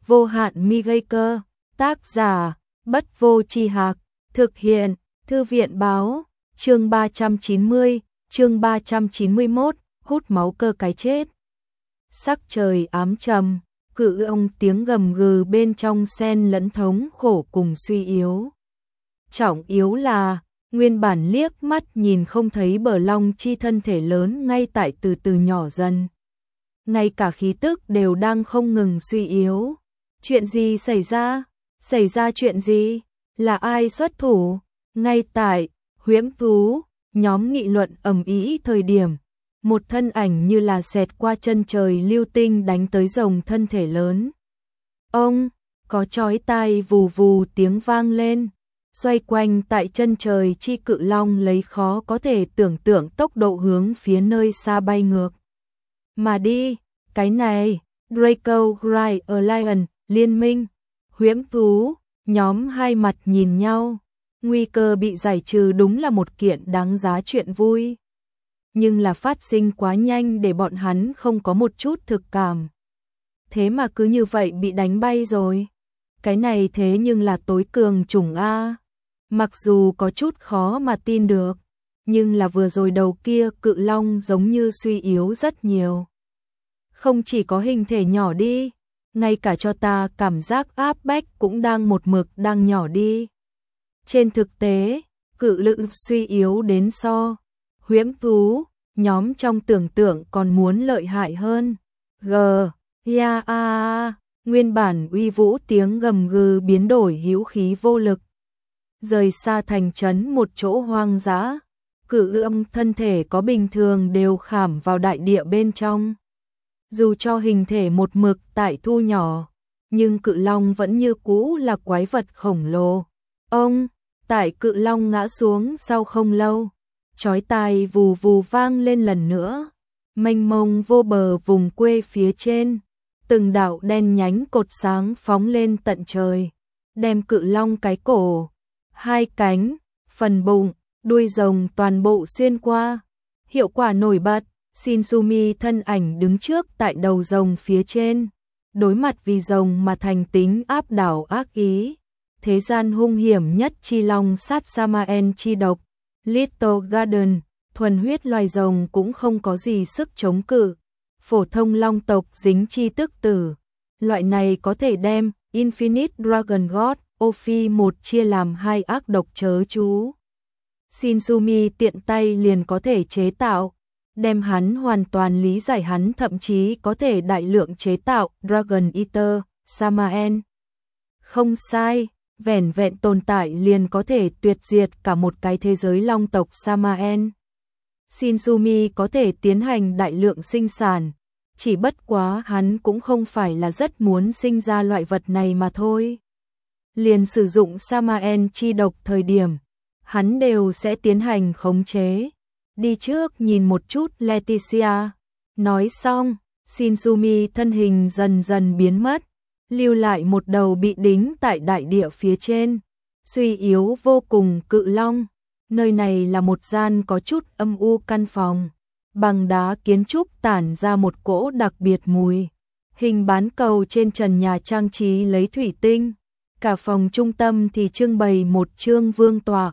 vô hạn mi gây cơ, tác giả, Bất Vô Tri Hạc, thực hiện, Thư viện báo, chương 390, chương 391, hút máu cơ cái chết. Sắc trời ám trầm, cự ông tiếng gầm gừ bên trong xen lẫn thống khổ cùng suy yếu. Trọng yếu là, nguyên bản liếc mắt nhìn không thấy bờ long chi thân thể lớn ngay tại từ từ nhỏ dần. Ngay cả khí tức đều đang không ngừng suy yếu. Chuyện gì xảy ra? Xảy ra chuyện gì? Là ai xuất thủ? Ngay tại huyễn thú, nhóm nghị luận ầm ĩ thời điểm, một thân ảnh như là xẹt qua chân trời lưu tinh đánh tới rồng thân thể lớn. Ông, có chói tai vù vù tiếng vang lên, xoay quanh tại chân trời chi cự long lấy khó có thể tưởng tượng tốc độ hướng phía nơi xa bay ngược. Mà đi, cái này, Draco Gray Alliance, liên minh, huyễn thú, nhóm hai mặt nhìn nhau, nguy cơ bị giải trừ đúng là một kiện đáng giá chuyện vui. Nhưng là phát sinh quá nhanh để bọn hắn không có một chút thực cảm. Thế mà cứ như vậy bị đánh bay rồi. Cái này thế nhưng là tối cường chủng A. Mặc dù có chút khó mà tin được, nhưng là vừa rồi đầu kia cự long giống như suy yếu rất nhiều. Không chỉ có hình thể nhỏ đi, ngay cả cho ta cảm giác áp bách cũng đang một mực đang nhỏ đi. Trên thực tế, cự lực suy yếu đến so huyễn thú, nhóm trong tưởng tượng còn muốn lợi hại hơn. Ya a, nguyên bản uy vũ tiếng gầm gừ biến đổi hữu khí vô lực. Rời xa thành trấn một chỗ hoang dã, cự âm thân thể có bình thường đều khảm vào đại địa bên trong. Dù cho hình thể một mực tại thu nhỏ, nhưng cự long vẫn như cũ là quái vật khổng lồ. Ông, tại cự long ngã xuống sau không lâu, chói tai vù vù vang lên lần nữa. Mênh mông vô bờ vùng quê phía trên, từng đạo đen nhánh cột sáng phóng lên tận trời, đem cự long cái cổ, hai cánh, phần bụng, đuôi rồng toàn bộ xuyên qua. Hiệu quả nổi bật, Shinsumi thân ảnh đứng trước tại đầu rồng phía trên, đối mặt vì rồng mà thành tính áp đảo ác ý. Thế gian hung hiểm nhất chi long sát Samael chi độc, Little Garden, thuần huyết loài rồng cũng không có gì sức chống cự. Phổ thông long tộc dính chi tức tử. Loại này có thể đem Infinite Dragon God, Ophi một chia làm hai ác độc chớ chú. Shinsumi tiện tay liền có thể chế tạo, đem hắn hoàn toàn lý giải, hắn thậm chí có thể đại lượng chế tạo Dragon Eater, Samael. Không sai, vẻn vẹn tồn tại liền có thể tuyệt diệt cả một cái thế giới long tộc Samael. Shinsumi có thể tiến hành đại lượng sinh sản, chỉ bất quá hắn cũng không phải là rất muốn sinh ra loại vật này mà thôi. Liền sử dụng Samael chi độc thời điểm, hắn đều sẽ tiến hành khống chế. Đi trước nhìn một chút Leticia. Nói xong, Shinsumi thân hình dần dần biến mất, lưu lại một đầu bị đính tại đại địa phía trên, suy yếu vô cùng cự long. Nơi này là một gian có chút âm u căn phòng, bằng đá kiến trúc tản ra một cỗ đặc biệt mùi. Hình bán cầu trên trần nhà trang trí lấy thủy tinh, cả phòng trung tâm thì trưng bày một chương vương tọa.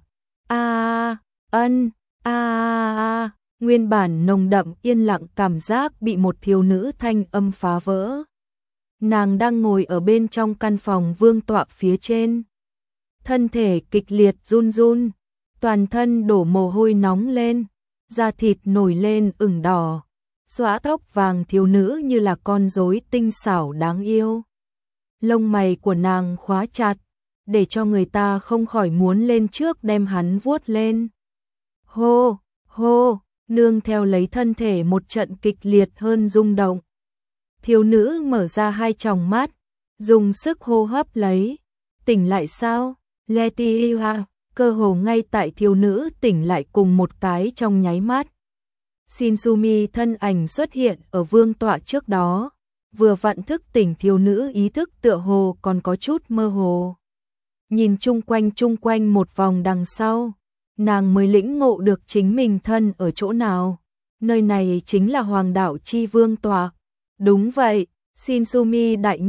Nguyên bản nồng đậm yên lặng cảm giác bị một thiếu nữ thanh âm phá vỡ. Nàng đang ngồi ở bên trong căn phòng vương tọa phía trên, thân thể kịch liệt run run, toàn thân đổ mồ hôi nóng lên, da thịt nổi lên ửng đỏ, xõa tóc vàng thiếu nữ như là con rối tinh xảo đáng yêu. Lông mày của nàng khóa chặt, để cho người ta không khỏi muốn lên trước đem hắn vuốt lên. Hô, hô, nương theo lấy thân thể một trận kịch liệt hơn rung động. Thiếu nữ mở ra hai tròng mắt, dùng sức hô hấp lấy. Tỉnh lại sao? Leticia, cơ hồ ngay tại thiếu nữ tỉnh lại cùng một cái trong nháy mắt. Shinsumi thân ảnh xuất hiện ở vương tọa trước đó, vừa vặn thức tỉnh thiếu nữ, ý thức tựa hồ còn có chút mơ hồ. Nhìn chung quanh một vòng đằng sau, nàng mới lĩnh ngộ được chính mình thân ở chỗ nào. Nơi này chính là Hoàng đạo chi vương tọa. Đúng vậy, Shinsumi đại nhân,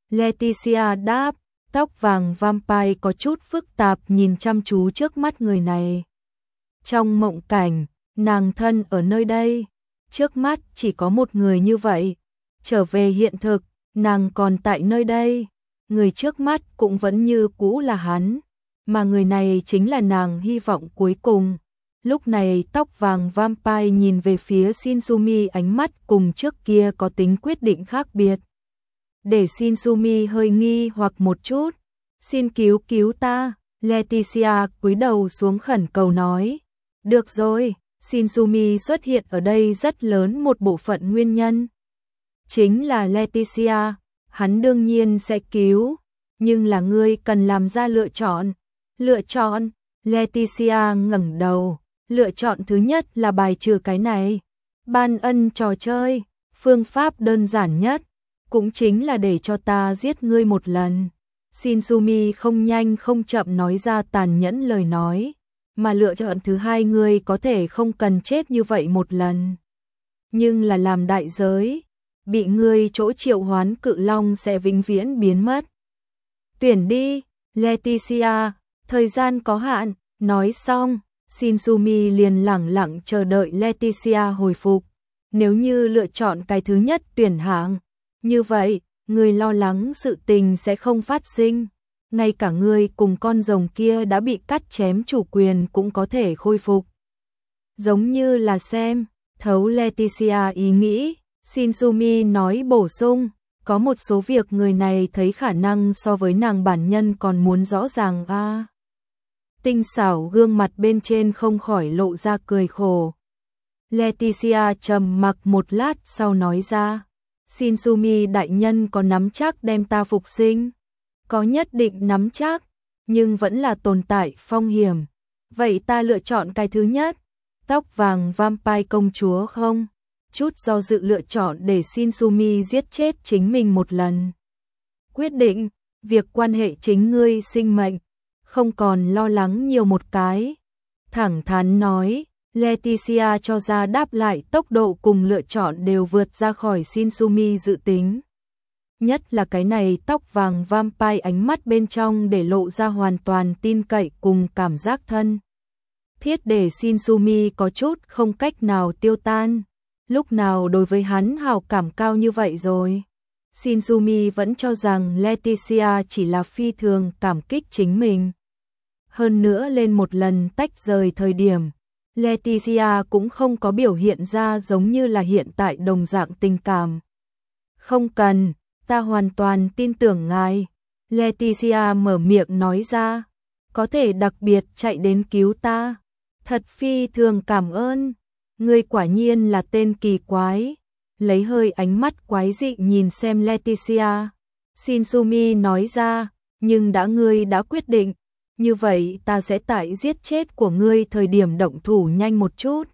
Leticia đáp, tóc vàng vampire có chút phức tạp nhìn chăm chú trước mắt người này. Trong mộng cảnh, nàng thân ở nơi đây, trước mắt chỉ có một người như vậy. Trở về hiện thực, nàng còn tại nơi đây, người trước mắt cũng vẫn như cũ là hắn, mà người này chính là nàng hy vọng cuối cùng. Lúc này tóc vàng vampire nhìn về phía Shinsumi, ánh mắt cùng trước kia có tính quyết định khác biệt. Để Shinsumi hơi nghi hoặc một chút, xin cứu cứu ta, Leticia cúi đầu xuống khẩn cầu nói. Được rồi, Shinsumi xuất hiện ở đây rất lớn một bộ phận nguyên nhân. Chính là Leticia, hắn đương nhiên sẽ cứu, nhưng là ngươi cần làm ra lựa chọn. Lựa chọn, Leticia ngẩng đầu, lựa chọn thứ nhất là bài trừ cái này. Ban ân trò chơi, phương pháp đơn giản nhất, cũng chính là để cho ta giết ngươi một lần. Shinsumi không nhanh không chậm nói ra tàn nhẫn lời nói, mà lựa chọn thứ hai ngươi có thể không cần chết như vậy một lần. Nhưng là làm đại giới, bị ngươi chỗ triệu hoán cự long sẽ vĩnh viễn biến mất. Tuyển đi, Leticia, thời gian có hạn, nói xong, Shinsumi liền lẳng lặng chờ đợi Leticia hồi phục. Nếu như lựa chọn cái thứ nhất tuyển hạng, như vậy, người lo lắng sự tình sẽ không phát sinh. Ngay cả người cùng con rồng kia đã bị cắt chém chủ quyền cũng có thể khôi phục. Giống như là xem, thấu Leticia ý nghĩ, Shinsumi nói bổ sung, có một số việc người này thấy khả năng so với nàng bản nhân còn muốn rõ ràng a. Tinh xảo gương mặt bên trên không khỏi lộ ra cười khổ. Leticia trầm mặc một lát sau nói ra, Shinsumi đại nhân có nắm chắc đem ta phục sinh? Có nhất định nắm chắc, nhưng vẫn là tồn tại phong hiểm. Vậy ta lựa chọn cái thứ nhất, tóc vàng vampire công chúa không? Chút do dự lựa chọn để Shinsumi giết chết chính mình một lần. Quyết định, việc quan hệ chính ngươi sinh mệnh, không còn lo lắng nhiều một cái. Thẳng thắn nói, Leticia cho ra đáp lại tốc độ cùng lựa chọn đều vượt ra khỏi Shinsumi dự tính. Nhất là cái này tóc vàng vampire ánh mắt bên trong để lộ ra hoàn toàn tin cậy cùng cảm giác thân thiết để Shinsumi có chút không cách nào tiêu tan. Lúc nào đối với hắn hào cảm cao như vậy rồi. Shinsumi vẫn cho rằng Leticia chỉ là phi thường cảm kích chính mình. Hơn nữa lên một lần tách rời thời điểm, Leticia cũng không có biểu hiện ra giống như là hiện tại đồng dạng tình cảm. Không cần, ta hoàn toàn tin tưởng ngài. Leticia mở miệng nói ra, có thể đặc biệt chạy đến cứu ta. Thật phi thường cảm ơn. Ngươi quả nhiên là tên kỳ quái. Lấy hơi ánh mắt quái dị nhìn xem Leticia. Shinsumi nói ra, nhưng ngươi đã quyết định, như vậy ta sẽ tại giết chết của ngươi thời điểm động thủ nhanh một chút.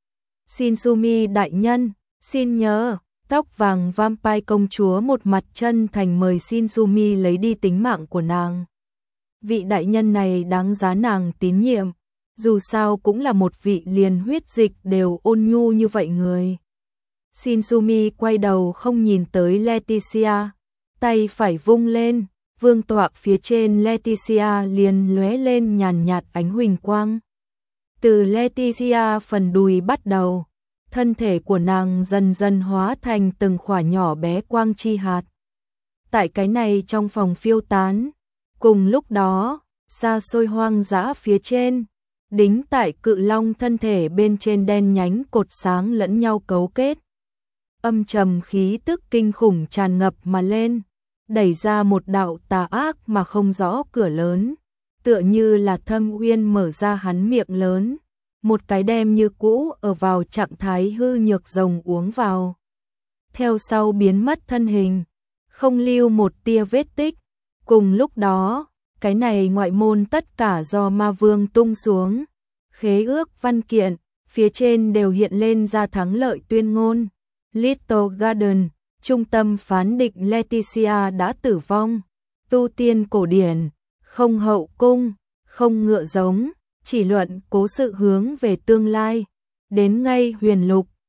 Shinsumi đại nhân, xin nhớ, tóc vàng vampire công chúa một mặt chân thành mời Shinsumi lấy đi tính mạng của nàng. Vị đại nhân này đáng giá nàng tín nhiệm, dù sao cũng là một vị liền huyết dịch đều ôn nhu như vậy người. Shinsumi quay đầu không nhìn tới Leticia, tay phải vung lên, vương tọa phía trên Leticia liền lóe lên nhàn nhạt ánh huỳnh quang. Từ Leticia phần đùi bắt đầu, thân thể của nàng dần dần hóa thành từng khỏa nhỏ bé quang chi hạt. Tại cái này trong phòng phiêu tán, cùng lúc đó, xa xôi hoang dã phía trên, đính tại cự long thân thể bên trên đen nhánh cột sáng lẫn nhau cấu kết. Âm trầm khí tức kinh khủng tràn ngập mà lên, đẩy ra một đạo tà ác mà không rõ cửa lớn, tựa như là Thâm Uyên mở ra hắn miệng lớn, một cái đem như cũ ở vào trạng thái hư nhược rồng uống vào. Theo sau biến mất thân hình, không lưu một tia vết tích. Cùng lúc đó, cái này ngoại môn tất cả do ma vương tung xuống, khế ước văn kiện, phía trên đều hiện lên ra thắng lợi tuyên ngôn. Little Garden, trung tâm phán định Leticia đã tử vong. Tu tiên cổ điển, không hậu cung, không ngựa giống, chỉ luận cố sự hướng về tương lai. Đến ngay huyền lục,